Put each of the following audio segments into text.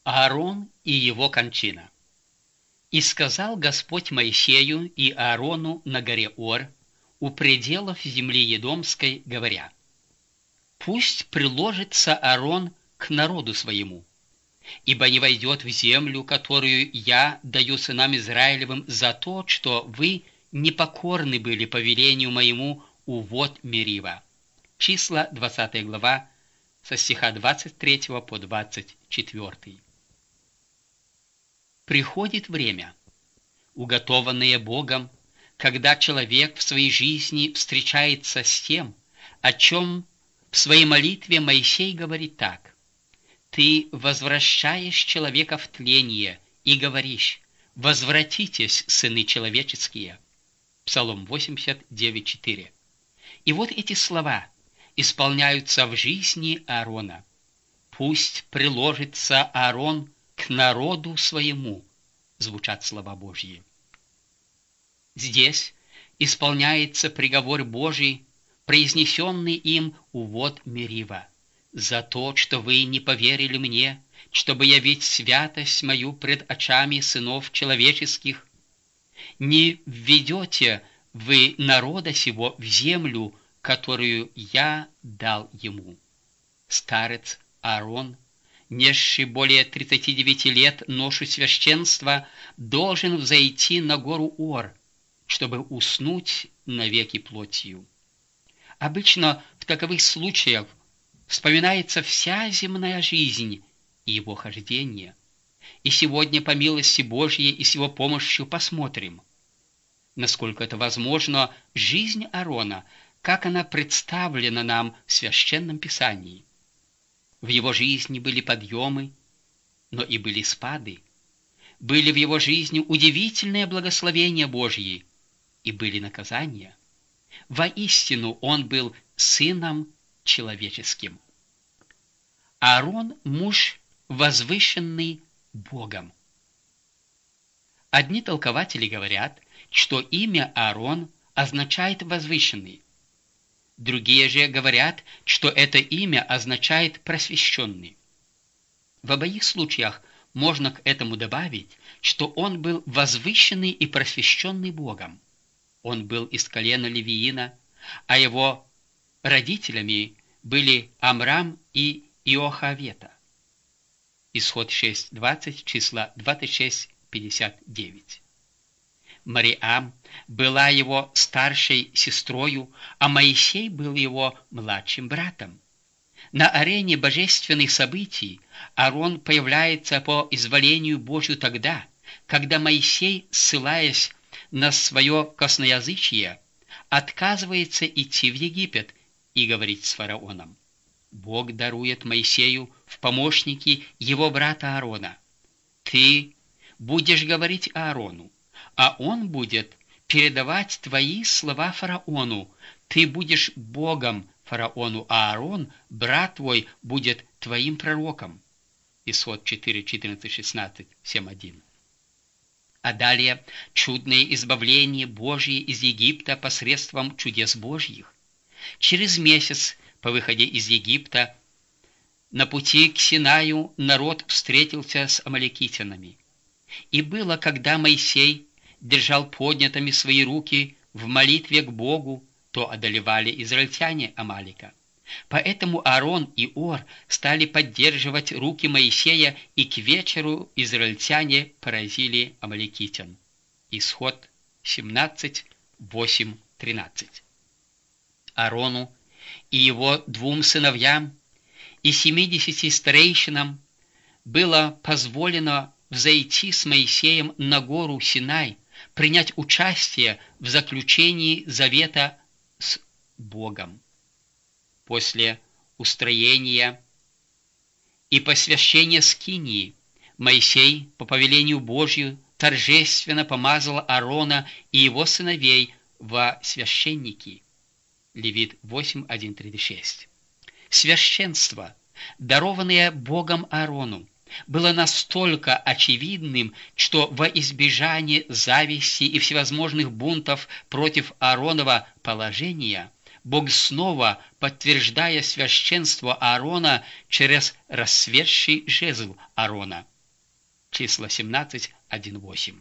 Аарон и его кончина. «И сказал Господь Моисею и Аарону на горе Ор, у пределов земли Едомской, говоря: пусть приложится Аарон к народу своему, ибо не войдет в землю, которую я даю сынам Израилевым за то, что вы непокорны были повелению моему у вод Мерива». Числа, 20 глава, со стиха 23 по 24. Приходит время, уготованное Богом, когда человек в своей жизни встречается с тем, о чем в своей молитве Моисей говорит так: «Ты возвращаешь человека в тление и говоришь: возвратитесь, сыны человеческие». Псалом 89:4. И вот эти слова исполняются в жизни Аарона. «Пусть приложится Аарон к народу своему», звучат слова Божьи. Здесь исполняется приговор Божий, произнесенный им у вод Мерива: «За то, что вы не поверили мне, чтобы явить святость мою пред очами сынов человеческих, не введете вы народа сего в землю, которую я дал ему». Старец Аарон, несший более 39 лет ношу священства, должен взойти на гору Ор, чтобы уснуть навеки плотью. Обычно в таковых случаях вспоминается вся земная жизнь и его хождение. И сегодня, по милости Божьей и с его помощью, посмотрим, насколько это возможно, жизнь Аарона, как она представлена нам в Священном Писании. В его жизни были подъемы, но и были спады. Были в его жизни удивительные благословения Божьи, и были наказания. Воистину он был сыном человеческим. Аарон – муж, возвышенный Богом. Одни толкователи говорят, что имя Аарон означает «возвышенный». Другие же говорят, что это имя означает «просвещенный». В обоих случаях можно к этому добавить, что он был возвышенный и просвещенный Богом. Он был из колена Левиина, а его родителями были Амрам и Иохавета. Исход 6:20, числа 26-59. Мариам была его старшей сестрою, а Моисей был его младшим братом. На арене божественных событий Аарон появляется по изволению Божию тогда, когда Моисей, ссылаясь на свое косноязычие, отказывается идти в Египет и говорить с фараоном. Бог дарует Моисею в помощники его брата Аарона: «Ты будешь говорить Аарону, а он будет передавать твои слова фараону. Ты будешь Богом фараону, а Аарон, брат твой, будет твоим пророком». Исход 4, 14, 16, 7:1. А далее чудное избавление Божье из Египта посредством чудес Божьих. Через месяц по выходе из Египта на пути к Синаю народ встретился с амалекитянами. И было, когда Моисей держал поднятыми свои руки в молитве к Богу, то одолевали израильтяне Амалика. Поэтому Аарон и Ор стали поддерживать руки Моисея, и к вечеру израильтяне поразили амалекитян. Исход 17, 8, 13. Аарону и его двум сыновьям и 70 старейшинам было позволено взойти с Моисеем на гору Синай, принять участие в заключении завета с Богом. После устроения и посвящения скинии Моисей по повелению Божию торжественно помазал Аарона и его сыновей во священники. Левит 8:1-36. Священство, дарованное Богом Аарону, было настолько очевидным, что во избежание зависти и всевозможных бунтов против Ааронова положения Бог снова, подтверждая священство Аарона через расцветший жезл Аарона, Числа 17, 1-8.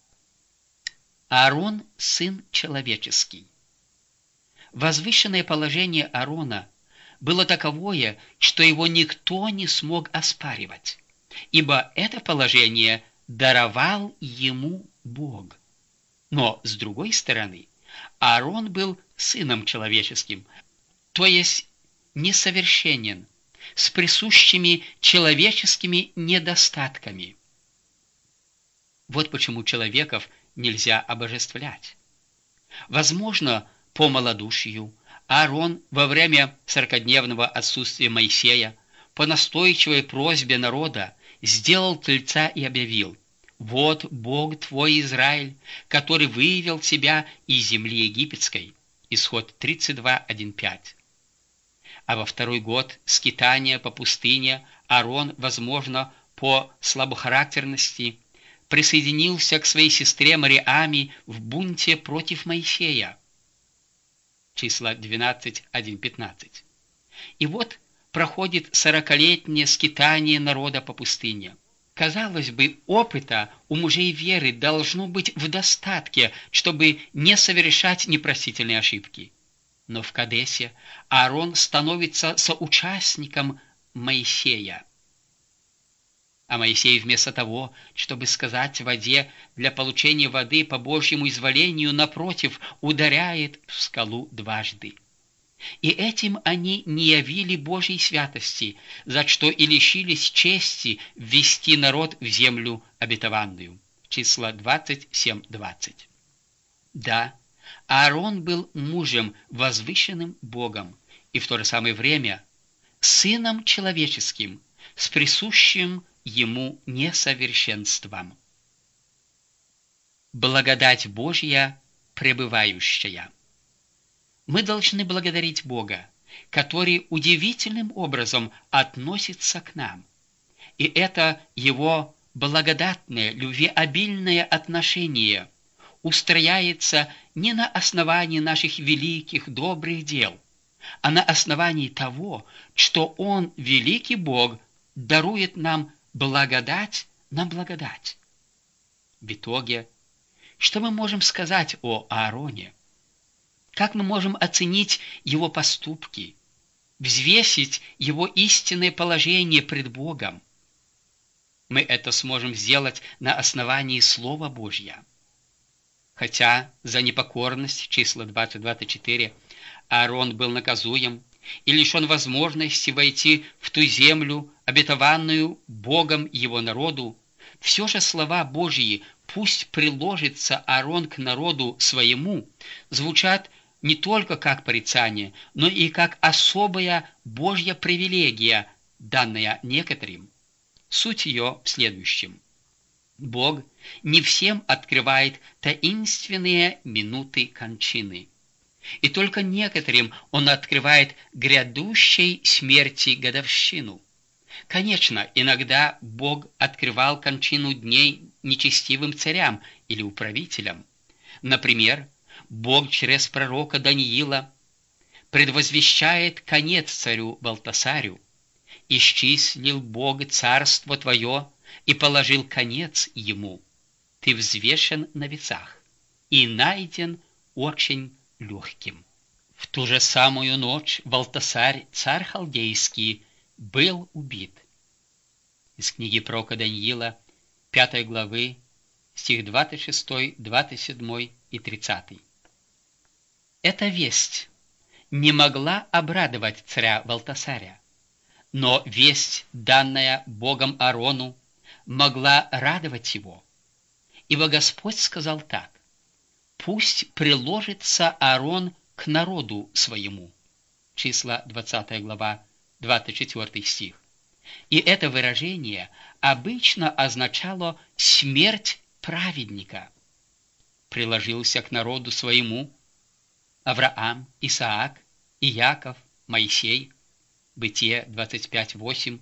Аарон – сын человеческий. Возвышенное положение Аарона было таковое, что его никто не смог оспаривать, ибо это положение даровал ему Бог. Но, с другой стороны, Аарон был сыном человеческим, то есть несовершенен, с присущими человеческими недостатками. Вот почему человеков нельзя обожествлять. Возможно, по малодушию Аарон во время 40-дневного отсутствия Моисея по настойчивой просьбе народа сделал тельца и объявил: «Вот Бог твой Израиль, который вывел тебя из земли египетской». Исход 32, 1-5. А во второй год скитания по пустыне Аарон, возможно, по слабохарактерности, присоединился к своей сестре Мариаме в бунте против Моисея. Числа 12, 1-15. И вот проходит 40-летнее скитание народа по пустыне. Казалось бы, опыта у мужей веры должно быть в достатке, чтобы не совершать непростительные ошибки. Но в Кадесе Аарон становится соучастником Моисея. А Моисей вместо того, чтобы сказать воде для получения воды по Божьему изволению, напротив, ударяет в скалу дважды. И этим они не явили Божьей святости, за что и лишились чести ввести народ в землю обетованную. Числа 27-20. Да, Аарон был мужем, возвышенным Богом, и в то же самое время сыном человеческим, с присущим ему несовершенством. Благодать Божья, пребывающая. Мы должны благодарить Бога, который удивительным образом относится к нам. И это Его благодатное, любвеобильное отношение устрояется не на основании наших великих, добрых дел, а на основании того, что Он, великий Бог, дарует нам благодать на благодать. В итоге, что мы можем сказать о Аароне? Как мы можем оценить его поступки, взвесить его истинное положение пред Богом? Мы это сможем сделать на основании Слова Божьего. Хотя за непокорность, числа 20-24, Аарон был наказуем и лишен возможности войти в ту землю, обетованную Богом его народу, все же слова Божьи «пусть приложится Аарон к народу своему» звучат не только как порицание, но и как особая Божья привилегия, данная некоторым. Суть ее в следующем. Бог не всем открывает таинственные минуты кончины, и только некоторым Он открывает грядущей смерти годовщину. Конечно, иногда Бог открывал кончину дней нечестивым царям или управителям. Например, Бог через пророка Даниила предвозвещает конец царю Валтасарю: «Исчислил Бог царство твое и положил конец ему. Ты взвешен на весах и найден очень легким». В ту же самую ночь Валтасарь, царь халдейский, был убит. Из книги пророка Даниила, 5 главы, стих 26, 27 и 30. Эта весть не могла обрадовать царя Валтасаря, но весть, данная Богом Аарону, могла радовать его. Ибо Господь сказал так: «Пусть приложится Аарон к народу своему». Числа 20 глава, 24 стих. И это выражение обычно означало смерть праведника. Приложился к народу своему Авраам, Исаак, Иаков, Моисей. Бытие 25:8,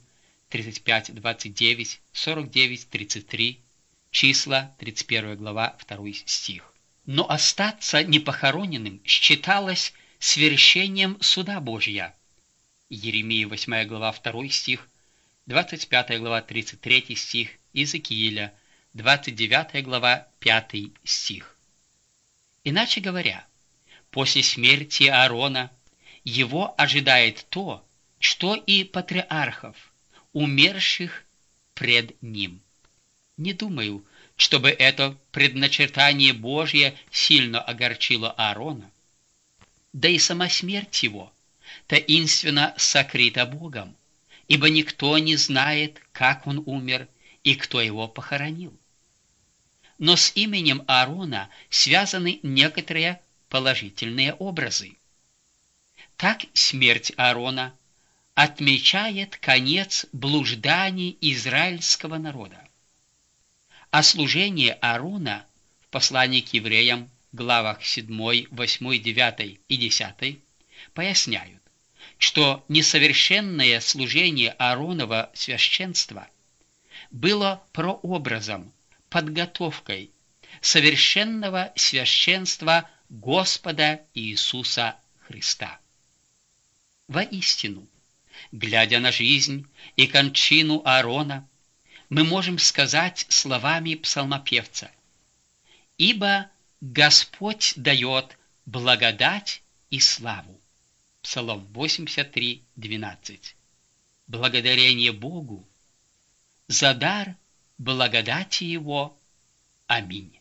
35:29, 49:33, числа 31 глава, 2 стих. Но остаться непохороненным считалось свершением суда Божия. Иеремия 8 глава, 2 стих, 25 глава, 33 стих, Иезекииля, 29 глава, 5 стих. Иначе говоря, после смерти Аарона его ожидает то, что и патриархов, умерших пред ним. Не думаю, чтобы это предначертание Божье сильно огорчило Аарона. Да и сама смерть его таинственно сокрыта Богом, ибо никто не знает, как он умер и кто его похоронил. Но с именем Аарона связаны некоторые положительные образы. Так смерть Аарона отмечает конец блужданий израильского народа. А служение Аарона в послании к евреям, главах 7, 8, 9 и 10 поясняют, что несовершенное служение Ааронова священства было прообразом, подготовкой совершенного священства Господа Иисуса Христа. Воистину, глядя на жизнь и кончину Аарона, мы можем сказать словами псалмопевца: «Ибо Господь дает благодать и славу». Псалом 83, 12. Благодарение Богу за дар благодати Его. Аминь.